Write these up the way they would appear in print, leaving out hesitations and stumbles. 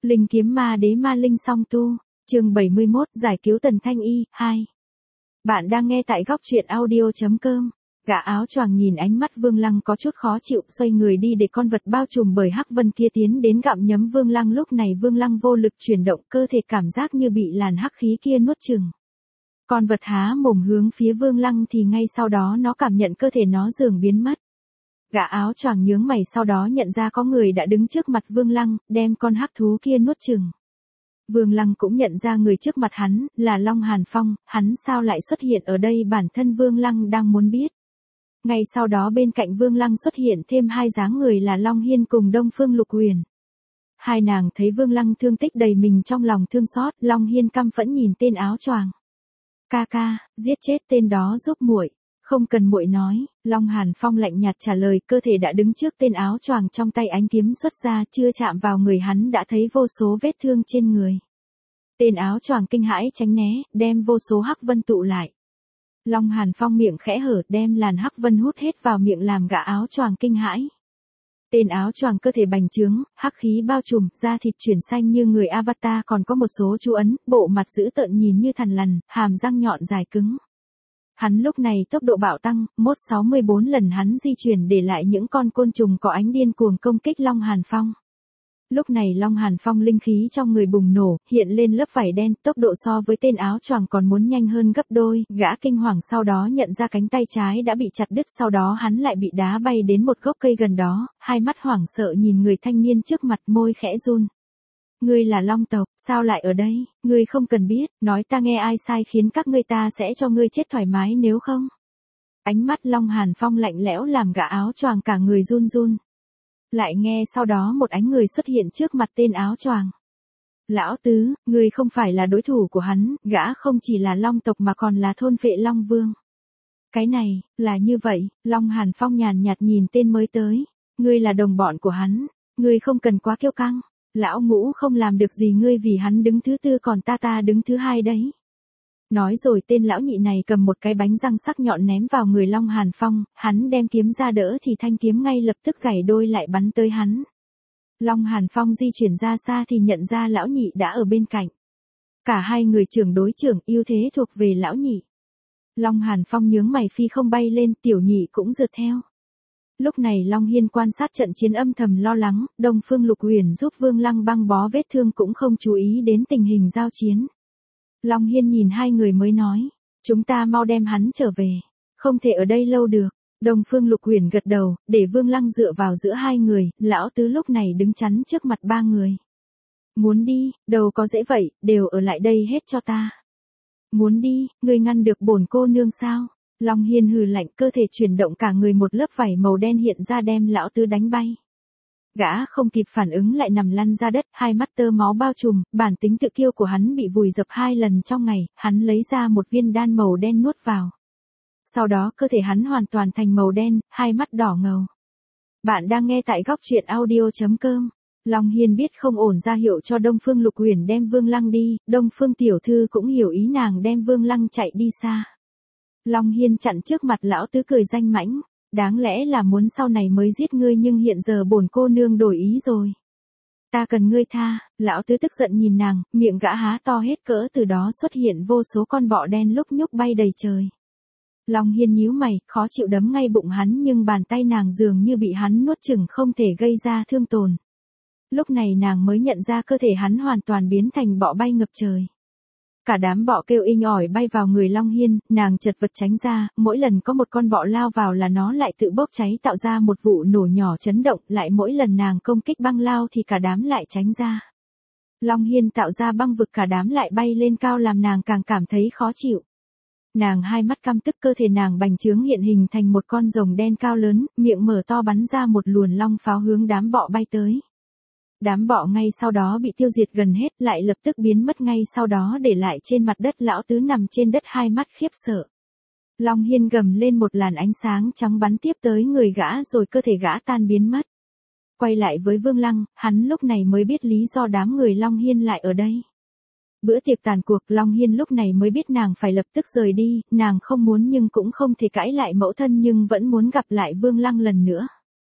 Linh kiếm ma đế ma linh song tu, chương 71, giải cứu Tần Thanh Y, 2. Bạn đang nghe tại góc truyện audio.com. Gã áo choàng nhìn ánh mắt Vương Lăng có chút khó chịu, xoay người đi để con vật bao trùm bởi hắc vân kia tiến đến gặm nhấm Vương Lăng. Lúc này Vương Lăng vô lực chuyển động, cơ thể cảm giác như bị làn hắc khí kia nuốt chửng. Con vật há mồm hướng phía Vương Lăng thì ngay sau đó nó cảm nhận cơ thể nó dường biến mất. Gã áo choàng nhướng mày, sau đó nhận ra có người đã đứng trước mặt Vương Lăng, đem con hắc thú kia nuốt chửng. Vương Lăng cũng nhận ra người trước mặt hắn là Long Hàn Phong, hắn sao lại xuất hiện ở đây, bản thân Vương Lăng đang muốn biết. Ngay sau đó bên cạnh Vương Lăng xuất hiện thêm hai dáng người là Long Hiên cùng Đông Phương Lục Huyền. Hai nàng thấy Vương Lăng thương tích đầy mình, trong lòng thương xót. Long Hiên căm phẫn nhìn tên áo choàng. Ca ca, giết chết tên đó giúp muội. Không cần muội nói, Long Hàn Phong lạnh nhạt trả lời. Cơ thể đã đứng trước tên áo choàng, trong tay ánh kiếm xuất ra, chưa chạm vào người hắn đã thấy vô số vết thương trên người. Tên áo choàng kinh hãi tránh né, đem vô số hắc vân tụ lại. Long Hàn Phong miệng khẽ hở, đem làn hắc vân hút hết vào miệng làm gã áo choàng kinh hãi. Tên áo choàng cơ thể bành trướng, hắc khí bao trùm, da thịt chuyển xanh như người Avatar, còn có một số chú ấn, bộ mặt dữ tợn nhìn như thằn lằn, hàm răng nhọn dài cứng. Hắn lúc này tốc độ bạo tăng, mốt 64 lần hắn di chuyển để lại những con côn trùng có ánh điên cuồng công kích Long Hàn Phong. Lúc này Long Hàn Phong linh khí trong người bùng nổ, hiện lên lớp vảy đen, tốc độ so với tên áo choàng còn muốn nhanh hơn gấp đôi. Gã kinh hoàng sau đó nhận ra cánh tay trái đã bị chặt đứt, sau đó hắn lại bị đá bay đến một gốc cây gần đó, hai mắt hoảng sợ nhìn người thanh niên trước mặt, môi khẽ run. Ngươi là Long tộc, sao lại ở đây? Ngươi không cần biết, nói ta nghe ai sai khiến các ngươi, ta sẽ cho ngươi chết thoải mái nếu không. Ánh mắt Long Hàn Phong lạnh lẽo làm gã áo choàng cả người run run. Lại nghe sau đó một ánh người xuất hiện trước mặt tên áo choàng. Lão tứ, ngươi không phải là đối thủ của hắn, gã không chỉ là Long tộc mà còn là thôn phệ Long Vương. Cái này, là như vậy, Long Hàn Phong nhàn nhạt nhìn tên mới tới. Ngươi là đồng bọn của hắn, ngươi không cần quá kiêu căng. Lão ngũ không làm được gì ngươi, vì hắn đứng thứ tư còn ta đứng thứ hai đấy. Nói rồi tên lão nhị này cầm một cái bánh răng sắc nhọn ném vào người Long Hàn Phong, hắn đem kiếm ra đỡ thì thanh kiếm ngay lập tức gãy đôi lại bắn tới hắn. Long Hàn Phong di chuyển ra xa thì nhận ra lão nhị đã ở bên cạnh. Cả hai người trưởng đối trưởng, ưu thế thuộc về lão nhị. Long Hàn Phong nhướng mày phi không bay lên, tiểu nhị cũng rượt theo. Lúc này Long Hiên quan sát trận chiến âm thầm lo lắng, Đông Phương Lục Huyền giúp Vương Lăng băng bó vết thương cũng không chú ý đến tình hình giao chiến. Long Hiên nhìn hai người mới nói, chúng ta mau đem hắn trở về, không thể ở đây lâu được. Đông Phương Lục Huyền gật đầu, để Vương Lăng dựa vào giữa hai người, lão tứ lúc này đứng chắn trước mặt ba người. Muốn đi, đâu có dễ vậy, đều ở lại đây hết cho ta. Muốn đi, ngươi ngăn được bổn cô nương sao? Long Hiên hừ lạnh, cơ thể chuyển động cả người, một lớp vảy màu đen hiện ra đem lão tứ đánh bay. Gã không kịp phản ứng lại nằm lăn ra đất, hai mắt tơ máu bao trùm, bản tính tự kiêu của hắn bị vùi dập 2 lần trong ngày, hắn lấy ra một viên đan màu đen nuốt vào. Sau đó cơ thể hắn hoàn toàn thành màu đen, hai mắt đỏ ngầu. Bạn đang nghe tại góc truyện audio.com. Long Hiên biết không ổn ra hiệu cho Đông Phương Lục Huyền đem Vương Lăng đi, Đông Phương tiểu thư cũng hiểu ý nàng đem Vương Lăng chạy đi xa. Long Hiên chặn trước mặt lão tứ cười danh mãnh, đáng lẽ là muốn sau này mới giết ngươi, nhưng hiện giờ bổn cô nương đổi ý rồi. Ta cần ngươi tha. Lão tứ tức giận nhìn nàng, miệng gã há to hết cỡ, từ đó xuất hiện vô số con bọ đen lúc nhúc bay đầy trời. Long Hiên nhíu mày, khó chịu đấm ngay bụng hắn, nhưng bàn tay nàng dường như bị hắn nuốt chửng, không thể gây ra thương tổn. Lúc này nàng mới nhận ra cơ thể hắn hoàn toàn biến thành bọ bay ngập trời. Cả đám bọ kêu inh ỏi bay vào người Long Hiên, nàng chật vật tránh ra, mỗi lần có một con bọ lao vào là nó lại tự bốc cháy tạo ra một vụ nổ nhỏ chấn động, lại mỗi lần nàng công kích băng lao thì cả đám lại tránh ra. Long Hiên tạo ra băng vực, cả đám lại bay lên cao làm nàng càng cảm thấy khó chịu. Nàng hai mắt căm tức, cơ thể nàng bành trướng hiện hình thành một con rồng đen cao lớn, miệng mở to bắn ra một luồn long pháo hướng đám bọ bay tới. Đám bọ ngay sau đó bị tiêu diệt gần hết, lại lập tức biến mất ngay sau đó, để lại trên mặt đất lão tứ nằm trên đất hai mắt khiếp sợ. Long Hiên gầm lên, một làn ánh sáng trắng bắn tiếp tới người gã rồi cơ thể gã tan biến mất. Quay lại với Vương Lăng, hắn lúc này mới biết lý do đám người Long Hiên lại ở đây. Bữa tiệc tàn cuộc, Long Hiên lúc này mới biết nàng phải lập tức rời đi, nàng không muốn nhưng cũng không thể cãi lại mẫu thân, nhưng vẫn muốn gặp lại Vương Lăng lần nữa.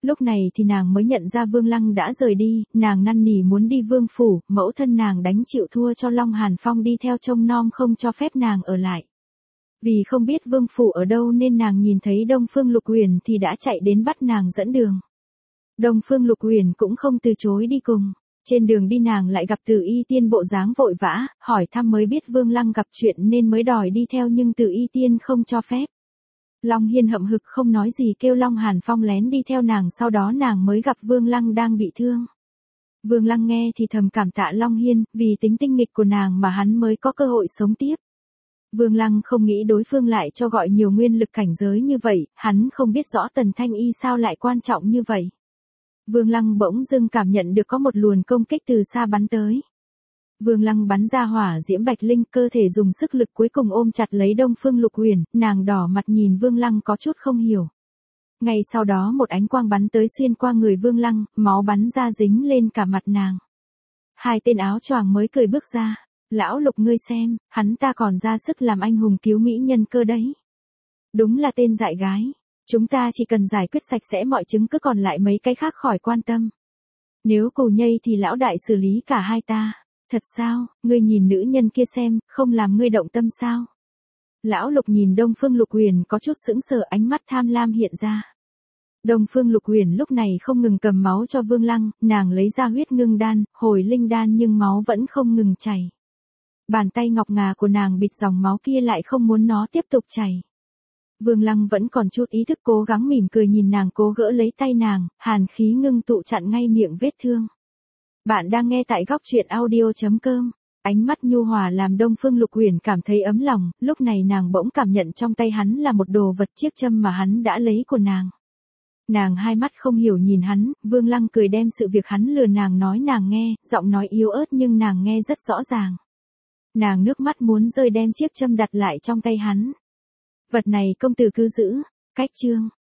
Lúc này thì nàng mới nhận ra Vương Lăng đã rời đi, nàng năn nỉ muốn đi Vương phủ, mẫu thân nàng đánh chịu thua cho Long Hàn Phong đi theo trông nom không cho phép nàng ở lại. Vì không biết Vương phủ ở đâu nên nàng nhìn thấy Đông Phương Lục Uyển thì đã chạy đến bắt nàng dẫn đường. Đông Phương Lục Uyển cũng không từ chối đi cùng. Trên đường đi nàng lại gặp Từ Y Tiên bộ dáng vội vã, hỏi thăm mới biết Vương Lăng gặp chuyện nên mới đòi đi theo nhưng Từ Y Tiên không cho phép. Long Hiên hậm hực không nói gì kêu Long Hàn Phong lén đi theo nàng, sau đó nàng mới gặp Vương Lăng đang bị thương. Vương Lăng nghe thì thầm cảm tạ Long Hiên, vì tính tinh nghịch của nàng mà hắn mới có cơ hội sống tiếp. Vương Lăng không nghĩ đối phương lại cho gọi nhiều nguyên lực cảnh giới như vậy, hắn không biết rõ Tần Thanh Y sao lại quan trọng như vậy. Vương Lăng bỗng dưng cảm nhận được có một luồng công kích từ xa bắn tới. Vương Lăng bắn ra hỏa diễm bạch linh, cơ thể dùng sức lực cuối cùng ôm chặt lấy Đông Phương Lục Uyển, nàng đỏ mặt nhìn Vương Lăng có chút không hiểu. Ngay sau đó một ánh quang bắn tới xuyên qua người Vương Lăng, máu bắn ra dính lên cả mặt nàng. Hai tên áo choàng mới cười bước ra. Lão Lục ngươi xem, hắn ta còn ra sức làm anh hùng cứu mỹ nhân cơ đấy. Đúng là tên dại gái. Chúng ta chỉ cần giải quyết sạch sẽ mọi chứng cứ, còn lại mấy cái khác khỏi quan tâm. Nếu cù nhây thì lão đại xử lý cả hai ta. Thật sao, ngươi nhìn nữ nhân kia xem, không làm ngươi động tâm sao? Lão Lục nhìn Đông Phương Lục Uyển có chút sững sờ, ánh mắt tham lam hiện ra. Đông Phương Lục Uyển lúc này không ngừng cầm máu cho Vương Lăng, nàng lấy ra huyết ngưng đan, hồi linh đan nhưng máu vẫn không ngừng chảy. Bàn tay ngọc ngà của nàng bịt dòng máu kia lại không muốn nó tiếp tục chảy. Vương Lăng vẫn còn chút ý thức, cố gắng mỉm cười nhìn nàng, cố gỡ lấy tay nàng, hàn khí ngưng tụ chặn ngay miệng vết thương. Bạn đang nghe tại góc truyện audio.com. Ánh mắt nhu hòa làm Đông Phương Lục Uyển cảm thấy ấm lòng, lúc này nàng bỗng cảm nhận trong tay hắn là một đồ vật, chiếc châm mà hắn đã lấy của nàng. Nàng hai mắt không hiểu nhìn hắn, Vương Lăng cười đem sự việc hắn lừa nàng nói nàng nghe, giọng nói yếu ớt nhưng nàng nghe rất rõ ràng. Nàng nước mắt muốn rơi đem chiếc châm đặt lại trong tay hắn. Vật này công tử cứ giữ. Cách chương